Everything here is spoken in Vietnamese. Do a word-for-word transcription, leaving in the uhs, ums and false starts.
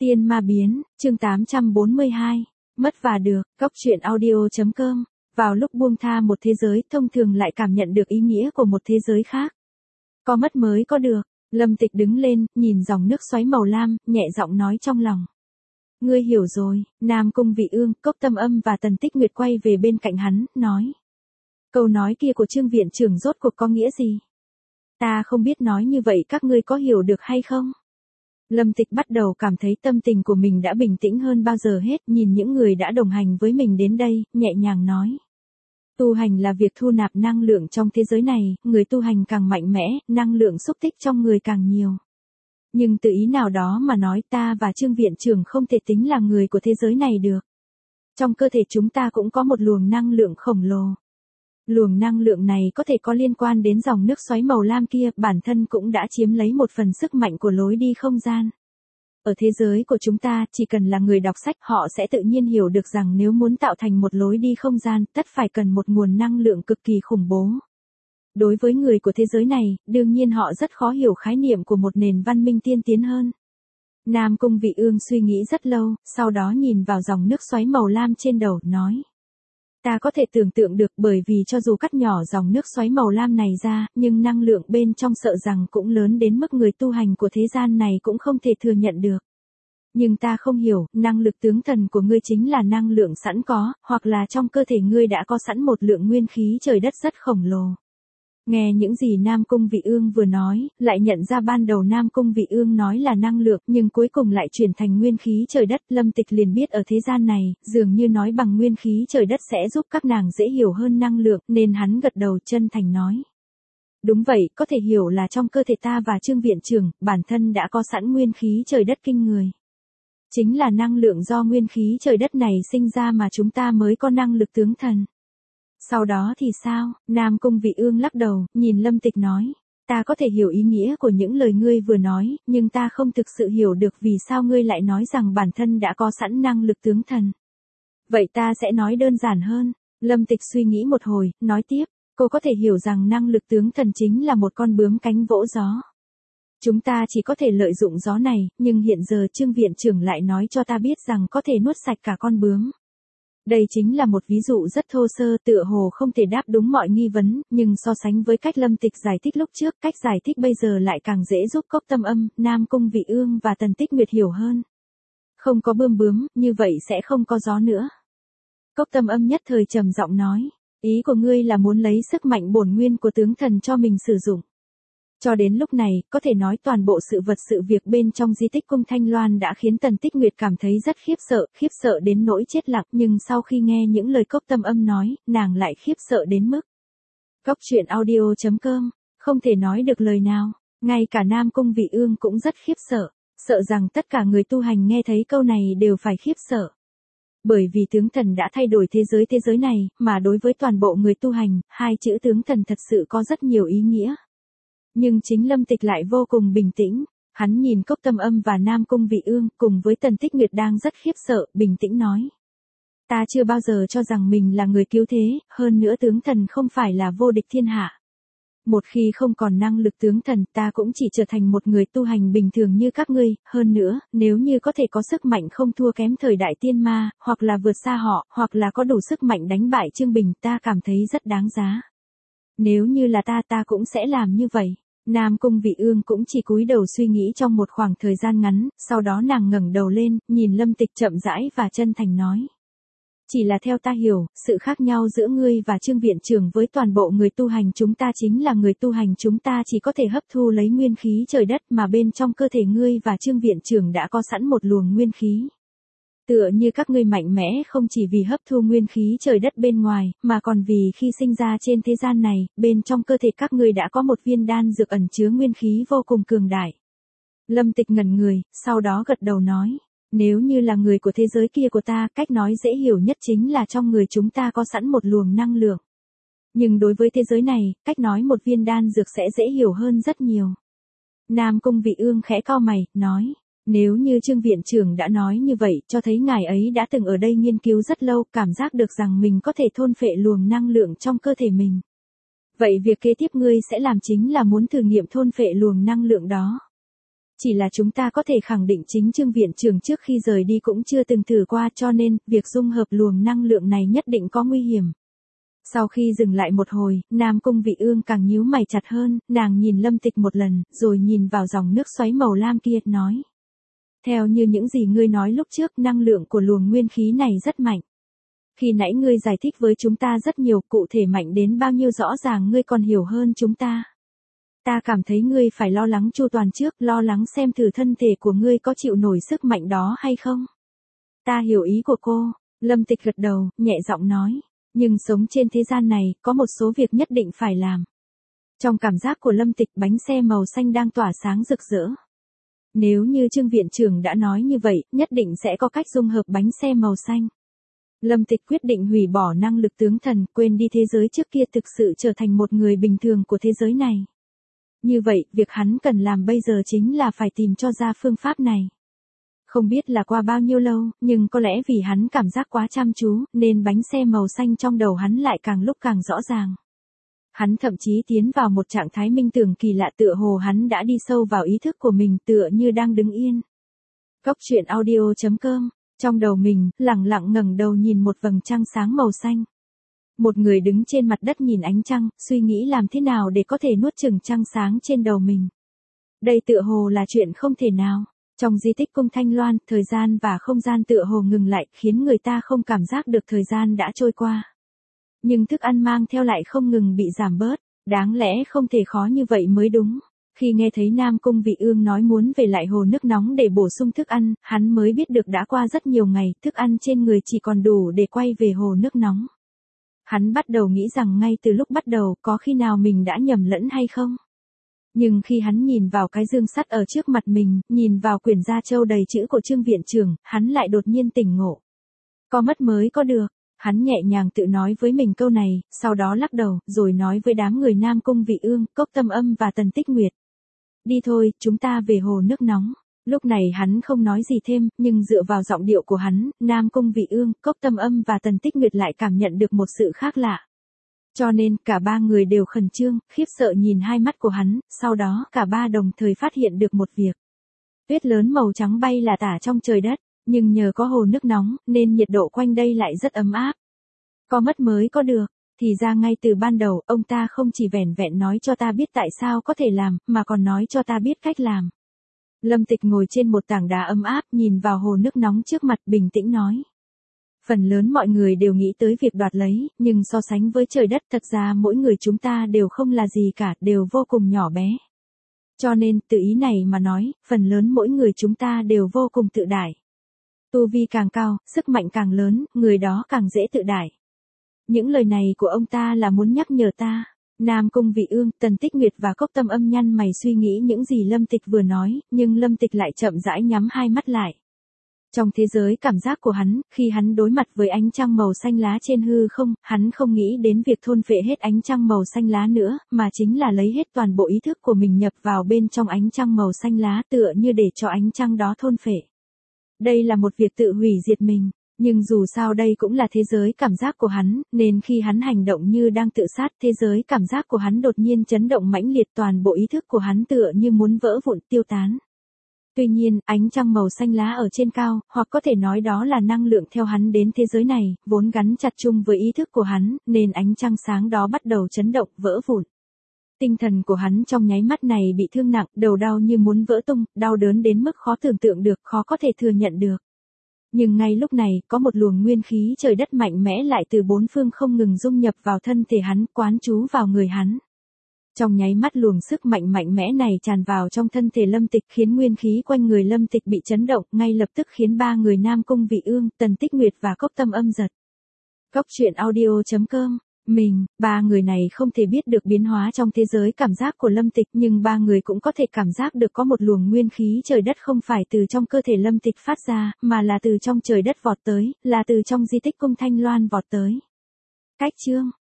Tiên ma biến, chương tám trăm bốn mươi hai, mất và được, Cốc truyện audio chấm com. Vào lúc buông tha một thế giới, thông thường lại cảm nhận được ý nghĩa của một thế giới khác. Có mất mới có được. Lâm Tịch đứng lên, nhìn dòng nước xoáy màu lam, nhẹ giọng nói trong lòng. Ngươi hiểu rồi. Nam Cung Vị Ương, Cốc Tâm Âm và Tần Tích Nguyệt quay về bên cạnh hắn, nói. Câu nói kia của Trương viện trưởng rốt cuộc có nghĩa gì? Ta không biết nói như vậy các ngươi có hiểu được hay không? Lâm Tịch bắt đầu cảm thấy tâm tình của mình đã bình tĩnh hơn bao giờ hết, nhìn những người đã đồng hành với mình đến đây, nhẹ nhàng nói. Tu hành là việc thu nạp năng lượng trong thế giới này, người tu hành càng mạnh mẽ, năng lượng xúc tích trong người càng nhiều. Nhưng từ ý nào đó mà nói ta và Trương viện trưởng không thể tính là người của thế giới này được. Trong cơ thể chúng ta cũng có một luồng năng lượng khổng lồ. Luồng năng lượng này có thể có liên quan đến dòng nước xoáy màu lam kia, bản thân cũng đã chiếm lấy một phần sức mạnh của lối đi không gian. Ở thế giới của chúng ta, chỉ cần là người đọc sách, họ sẽ tự nhiên hiểu được rằng nếu muốn tạo thành một lối đi không gian, tất phải cần một nguồn năng lượng cực kỳ khủng bố. Đối với người của thế giới này, đương nhiên họ rất khó hiểu khái niệm của một nền văn minh tiên tiến hơn. Nam Cung Vị Ương suy nghĩ rất lâu, sau đó nhìn vào dòng nước xoáy màu lam trên đầu, nói. Ta có thể tưởng tượng được, bởi vì cho dù cắt nhỏ dòng nước xoáy màu lam này ra, nhưng năng lượng bên trong sợ rằng cũng lớn đến mức người tu hành của thế gian này cũng không thể thừa nhận được. Nhưng ta không hiểu, năng lực tướng thần của ngươi chính là năng lượng sẵn có, hoặc là trong cơ thể ngươi đã có sẵn một lượng nguyên khí trời đất rất khổng lồ. Nghe những gì Nam Cung Vị Ương vừa nói, lại nhận ra ban đầu Nam Cung Vị Ương nói là năng lượng, nhưng cuối cùng lại chuyển thành nguyên khí trời đất. Lâm Tịch liền biết ở thế gian này, dường như nói bằng nguyên khí trời đất sẽ giúp các nàng dễ hiểu hơn năng lượng, nên hắn gật đầu chân thành nói. Đúng vậy, có thể hiểu là trong cơ thể ta và Trương viện trưởng, bản thân đã có sẵn nguyên khí trời đất kinh người. Chính là năng lượng do nguyên khí trời đất này sinh ra mà chúng ta mới có năng lực tướng thần. Sau đó thì sao? Nam Cung Vị Ương lắc đầu, nhìn Lâm Tịch nói. Ta có thể hiểu ý nghĩa của những lời ngươi vừa nói, nhưng ta không thực sự hiểu được vì sao ngươi lại nói rằng bản thân đã có sẵn năng lực tướng thần. Vậy ta sẽ nói đơn giản hơn. Lâm Tịch suy nghĩ một hồi, nói tiếp. Cô có thể hiểu rằng năng lực tướng thần chính là một con bướm cánh vỗ gió. Chúng ta chỉ có thể lợi dụng gió này, nhưng hiện giờ Trương viện trưởng lại nói cho ta biết rằng có thể nuốt sạch cả con bướm. Đây chính là một ví dụ rất thô sơ, tựa hồ không thể đáp đúng mọi nghi vấn, nhưng so sánh với cách Lâm Tịch giải thích lúc trước, cách giải thích bây giờ lại càng dễ giúp Cốc Tâm Âm, Nam Cung Vị Ương và Tần Tích Nguyệt hiểu hơn. Không có bươm bướm, như vậy sẽ không có gió nữa. Cốc Tâm Âm nhất thời trầm giọng nói, ý của ngươi là muốn lấy sức mạnh bổn nguyên của tướng thần cho mình sử dụng. Cho đến lúc này, có thể nói toàn bộ sự vật sự việc bên trong di tích cung Thanh Loan đã khiến Tần Tích Nguyệt cảm thấy rất khiếp sợ, khiếp sợ đến nỗi chết lặng, nhưng sau khi nghe những lời Cốc Tâm Âm nói, nàng lại khiếp sợ đến mức. Cốc truyện audio chấm com, không thể nói được lời nào, ngay cả Nam Cung Vị Ương cũng rất khiếp sợ, sợ rằng tất cả người tu hành nghe thấy câu này đều phải khiếp sợ. Bởi vì tướng thần đã thay đổi thế giới thế giới này, mà đối với toàn bộ người tu hành, hai chữ tướng thần thật sự có rất nhiều ý nghĩa. Nhưng chính Lâm Tịch lại vô cùng bình tĩnh, hắn nhìn Cốc Tâm Âm và Nam Cung Vị Ương cùng với Tần Tích Nguyệt đang rất khiếp sợ, bình tĩnh nói. Ta chưa bao giờ cho rằng mình là người cứu thế, hơn nữa tướng thần không phải là vô địch thiên hạ. Một khi không còn năng lực tướng thần, ta cũng chỉ trở thành một người tu hành bình thường như các ngươi, hơn nữa, nếu như có thể có sức mạnh không thua kém thời đại tiên ma, hoặc là vượt xa họ, hoặc là có đủ sức mạnh đánh bại Trương Bình, ta cảm thấy rất đáng giá. Nếu như là ta ta cũng sẽ làm như vậy. Nam Cung Vị Ương cũng chỉ cúi đầu suy nghĩ trong một khoảng thời gian ngắn, sau đó nàng ngẩng đầu lên, nhìn Lâm Tịch chậm rãi và chân thành nói. Chỉ là theo ta hiểu, sự khác nhau giữa ngươi và Trương viện trưởng với toàn bộ người tu hành chúng ta chính là người tu hành chúng ta chỉ có thể hấp thu lấy nguyên khí trời đất mà bên trong cơ thể ngươi và Trương viện trưởng đã có sẵn một luồng nguyên khí. Tựa như các ngươi mạnh mẽ không chỉ vì hấp thu nguyên khí trời đất bên ngoài, mà còn vì khi sinh ra trên thế gian này, bên trong cơ thể các ngươi đã có một viên đan dược ẩn chứa nguyên khí vô cùng cường đại. Lâm Tịch ngẩn người, sau đó gật đầu nói, nếu như là người của thế giới kia của ta, cách nói dễ hiểu nhất chính là trong người chúng ta có sẵn một luồng năng lượng. Nhưng đối với thế giới này, cách nói một viên đan dược sẽ dễ hiểu hơn rất nhiều. Nam Cung Vị Ương khẽ cau mày, nói. Nếu như Trương viện trưởng đã nói như vậy, cho thấy ngài ấy đã từng ở đây nghiên cứu rất lâu, cảm giác được rằng mình có thể thôn phệ luồng năng lượng trong cơ thể mình. Vậy việc kế tiếp ngươi sẽ làm chính là muốn thử nghiệm thôn phệ luồng năng lượng đó. Chỉ là chúng ta có thể khẳng định chính Trương viện trưởng trước khi rời đi cũng chưa từng thử qua, cho nên, việc dung hợp luồng năng lượng này nhất định có nguy hiểm. Sau khi dừng lại một hồi, Nam Cung Vị Ương càng nhíu mày chặt hơn, nàng nhìn Lâm Tịch một lần, rồi nhìn vào dòng nước xoáy màu lam kia, nói. Theo như những gì ngươi nói lúc trước, năng lượng của luồng nguyên khí này rất mạnh. Khi nãy ngươi giải thích với chúng ta rất nhiều, cụ thể mạnh đến bao nhiêu rõ ràng ngươi còn hiểu hơn chúng ta. Ta cảm thấy ngươi phải lo lắng chu toàn trước, lo lắng xem thử thân thể của ngươi có chịu nổi sức mạnh đó hay không. Ta hiểu ý của cô, Lâm Tịch gật đầu, nhẹ giọng nói. Nhưng sống trên thế gian này, có một số việc nhất định phải làm. Trong cảm giác của Lâm Tịch, bánh xe màu xanh đang tỏa sáng rực rỡ. Nếu như Trương viện trưởng đã nói như vậy, nhất định sẽ có cách dung hợp bánh xe màu xanh. Lâm Tịch quyết định hủy bỏ năng lực tướng thần, quên đi thế giới trước kia, thực sự trở thành một người bình thường của thế giới này. Như vậy, việc hắn cần làm bây giờ chính là phải tìm cho ra phương pháp này. Không biết là qua bao nhiêu lâu, nhưng có lẽ vì hắn cảm giác quá chăm chú, nên bánh xe màu xanh trong đầu hắn lại càng lúc càng rõ ràng. Hắn thậm chí tiến vào một trạng thái minh tưởng kỳ lạ, tựa hồ hắn đã đi sâu vào ý thức của mình, tựa như đang đứng yên. Cốc truyện audio chấm com, trong đầu mình, lẳng lặng ngẩng đầu nhìn một vầng trăng sáng màu xanh. Một người đứng trên mặt đất nhìn ánh trăng, suy nghĩ làm thế nào để có thể nuốt chửng trăng sáng trên đầu mình. Đây tựa hồ là chuyện không thể nào. Trong di tích cung Thanh Loan, thời gian và không gian tựa hồ ngừng lại, khiến người ta không cảm giác được thời gian đã trôi qua. Nhưng thức ăn mang theo lại không ngừng bị giảm bớt, đáng lẽ không thể khó như vậy mới đúng. Khi nghe thấy Nam Cung Vị Ương nói muốn về lại hồ nước nóng để bổ sung thức ăn, hắn mới biết được đã qua rất nhiều ngày, thức ăn trên người chỉ còn đủ để quay về hồ nước nóng. Hắn bắt đầu nghĩ rằng ngay từ lúc bắt đầu, có khi nào mình đã nhầm lẫn hay không? Nhưng khi hắn nhìn vào cái dương sắt ở trước mặt mình, nhìn vào quyển gia châu đầy chữ của Trương viện trưởng, hắn lại đột nhiên tỉnh ngộ. Có mất mới có được, hắn nhẹ nhàng tự nói với mình câu này, sau đó lắc đầu, rồi nói với đám người Nam Cung Vị Ương, Cốc Tâm Âm và Tần Tích Nguyệt. Đi thôi, chúng ta về hồ nước nóng. Lúc này hắn không nói gì thêm, nhưng dựa vào giọng điệu của hắn, Nam Cung Vị Ương, Cốc Tâm Âm và Tần Tích Nguyệt lại cảm nhận được một sự khác lạ. Cho nên, cả ba người đều khẩn trương, khiếp sợ nhìn hai mắt của hắn, sau đó, cả ba đồng thời phát hiện được một việc. Tuyết lớn màu trắng bay là tả trong trời đất, nhưng nhờ có hồ nước nóng, nên nhiệt độ quanh đây lại rất ấm áp. Có mất mới có được, thì ra ngay từ ban đầu, ông ta không chỉ vẻn vẹn nói cho ta biết tại sao có thể làm, mà còn nói cho ta biết cách làm. Lâm Tịch ngồi trên một tảng đá ấm áp, nhìn vào hồ nước nóng trước mặt, bình tĩnh nói. Phần lớn mọi người đều nghĩ tới việc đoạt lấy, nhưng so sánh với trời đất, thật ra mỗi người chúng ta đều không là gì cả, đều vô cùng nhỏ bé. Cho nên, từ ý này mà nói, phần lớn mỗi người chúng ta đều vô cùng tự đại. Tu vi càng cao, sức mạnh càng lớn, người đó càng dễ tự đại. Những lời này của ông ta là muốn nhắc nhở ta. Nam Cung Vị Ương, Tần Tích Nguyệt và Cốc Tâm Âm nhăn mày suy nghĩ những gì Lâm Tịch vừa nói, nhưng Lâm Tịch lại chậm rãi nhắm hai mắt lại. Trong thế giới cảm giác của hắn, khi hắn đối mặt với ánh trăng màu xanh lá trên hư không, hắn không nghĩ đến việc thôn phệ hết ánh trăng màu xanh lá nữa, mà chính là lấy hết toàn bộ ý thức của mình nhập vào bên trong ánh trăng màu xanh lá, tựa như để cho ánh trăng đó thôn phệ. Đây là một việc tự hủy diệt mình, nhưng dù sao đây cũng là thế giới cảm giác của hắn, nên khi hắn hành động như đang tự sát, thế giới cảm giác của hắn đột nhiên chấn động mãnh liệt, toàn bộ ý thức của hắn tựa như muốn vỡ vụn tiêu tán. Tuy nhiên, ánh trăng màu xanh lá ở trên cao, hoặc có thể nói đó là năng lượng theo hắn đến thế giới này, vốn gắn chặt chung với ý thức của hắn, nên ánh trăng sáng đó bắt đầu chấn động, vỡ vụn. Tinh thần của hắn trong nháy mắt này bị thương nặng, đầu đau như muốn vỡ tung, đau đớn đến mức khó tưởng tượng được, khó có thể thừa nhận được. Nhưng ngay lúc này, có một luồng nguyên khí trời đất mạnh mẽ lại từ bốn phương không ngừng dung nhập vào thân thể hắn, quán trú vào người hắn. Trong nháy mắt luồng sức mạnh mạnh mẽ này tràn vào trong thân thể Lâm Tịch, khiến nguyên khí quanh người Lâm Tịch bị chấn động, ngay lập tức khiến ba người Nam Cung Vị Ương, Tần Tích Nguyệt và Cốc Tâm Âm giật. Cốc truyện audio chấm com. Mình, ba người này không thể biết được biến hóa trong thế giới cảm giác của Lâm Tịch, nhưng ba người cũng có thể cảm giác được có một luồng nguyên khí trời đất không phải từ trong cơ thể Lâm Tịch phát ra, mà là từ trong trời đất vọt tới, là từ trong di tích cung Thanh Loan vọt tới. Cách chương